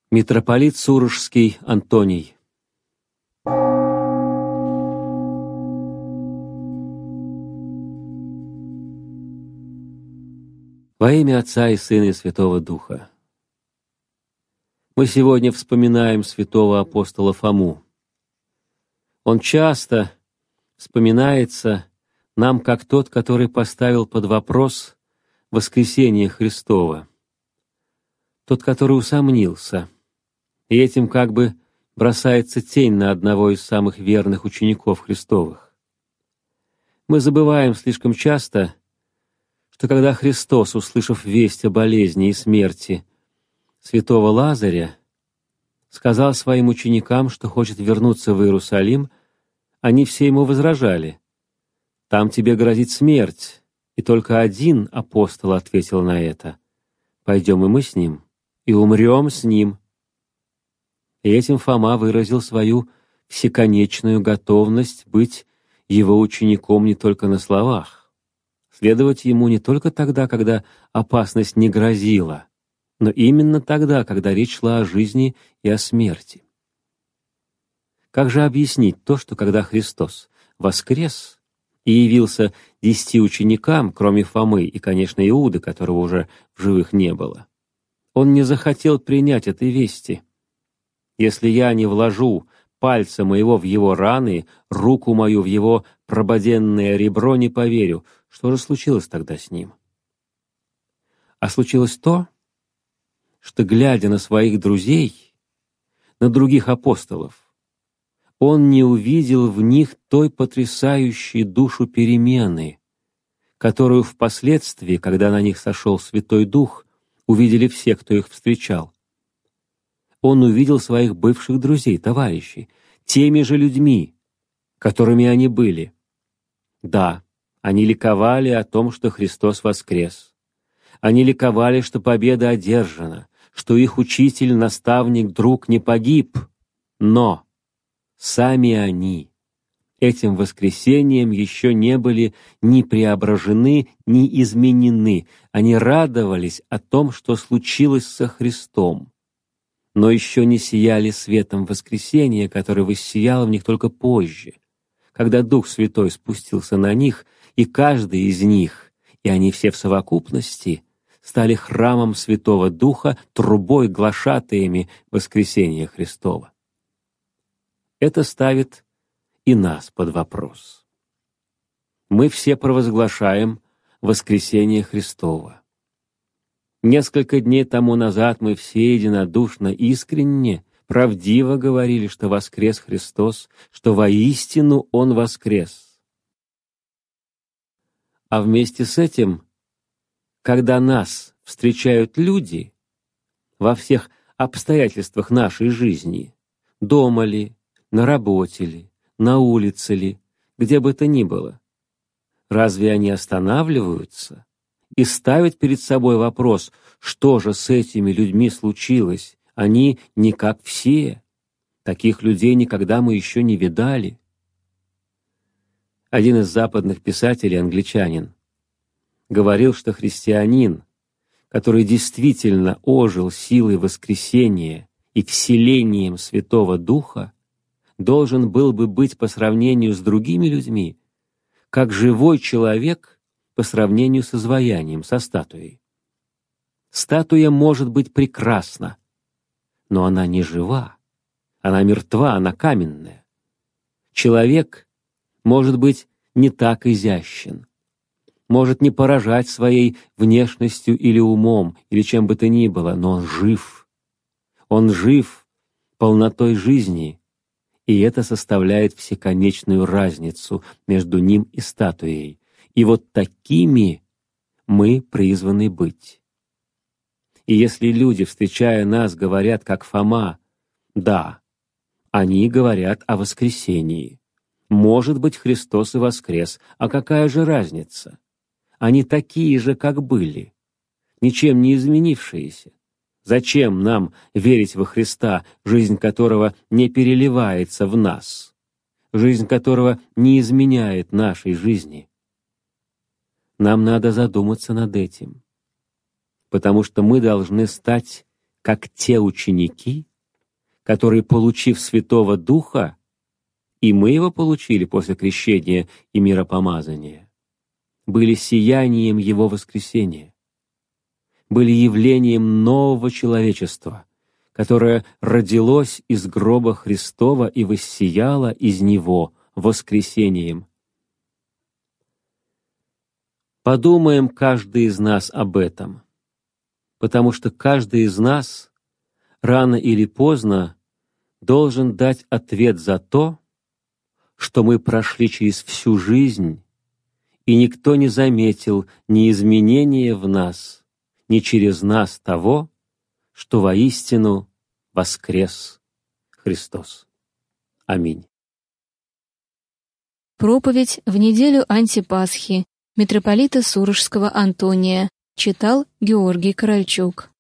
Митрополит Сурожский Антоний. Во имя Отца и Сына и Святого Духа. Мы сегодня вспоминаем святого апостола Фому. Он часто вспоминается нам как тот, который поставил под вопрос воскресение Христова, тот, который усомнился, и этим как бы бросается тень на одного из самых верных учеников Христовых. Мы забываем слишком часто, что когда Христос, услышав весть о болезни и смерти святого Лазаря, сказал своим ученикам, что хочет вернуться в Иерусалим, они все ему возражали: «Там тебе грозит смерть». И только один апостол ответил на это: «Пойдем и мы с ним, и умрем с ним». И этим Фома выразил свою всеконечную готовность быть его учеником не только на словах, следовать ему не только тогда, когда опасность не грозила, но именно тогда, когда речь шла о жизни и о смерти. Как же объяснить то, что когда Христос воскрес и явился 10 ученикам, кроме Фомы и, конечно, Иуды, которого уже в живых не было, он не захотел принять этой вести? «Если я не вложу пальца моего в его раны, руку мою в его прободенное ребро, не поверю». Что же случилось тогда с ним? А случилось то, что, глядя на своих друзей, на других апостолов, он не увидел в них той потрясающей душу перемены, которую впоследствии, когда на них сошел Святой Дух, увидели все, кто их встречал. Он увидел своих бывших друзей, товарищей, теми же людьми, которыми они были. Да, они ликовали о том, что Христос воскрес. Они ликовали, что победа одержана, что их учитель, наставник, друг не погиб. Но сами они этим воскресением еще не были ни преображены, ни изменены. Они радовались о том, что случилось со Христом, но еще не сияли светом воскресения, который воссиял в них только позже, когда Дух Святой спустился на них, и каждый из них, и они все в совокупности, стали храмом Святого Духа, трубой, глашатаями воскресения Христова. Это ставит и нас под вопрос. Мы все провозглашаем воскресение Христово. Несколько дней тому назад мы все единодушно, искренне, правдиво говорили, что воскрес Христос, что воистину Он воскрес. А вместе с этим, когда нас встречают люди во всех обстоятельствах нашей жизни, дома ли, на работе ли, на улице ли, где бы то ни было, разве они останавливаются и ставят перед собой вопрос, что же с этими людьми случилось? Они не как все. Таких людей никогда мы еще не видали. Один из западных писателей, англичанин, говорил, что христианин, который действительно ожил силой воскресения и вселением Святого Духа, должен был бы быть по сравнению с другими людьми, как живой человек по сравнению с изваянием, со статуей. Статуя может быть прекрасна, но она не жива, она мертва, она каменная. Человек может быть не так изящен, может не поражать своей внешностью или умом, или чем бы то ни было, но он жив. Он жив полнотой жизни, и это составляет всеконечную разницу между ним и статуей. И вот такими мы призваны быть. И если люди, встречая нас, говорят, как Фома, да, они говорят о воскресении. Может быть, Христос и воскрес, а какая же разница? Они такие же, как были, ничем не изменившиеся. Зачем нам верить во Христа, жизнь которого не переливается в нас, жизнь которого не изменяет нашей жизни? Нам надо задуматься над этим, потому что мы должны стать как те ученики, которые, получив Святого Духа, и мы его получили после крещения и миропомазания, были сиянием Его воскресения, были явлением нового человечества, которое родилось из гроба Христова и воссияло из Него воскресением. Подумаем каждый из нас об этом, потому что каждый из нас рано или поздно должен дать ответ за то, что мы прошли через всю жизнь, и никто не заметил ни изменения в нас, ни через нас того, что воистину воскрес Христос. Аминь. Проповедь в неделю антипасхи митрополита Сурожского Антония читал Георгий Корольчук.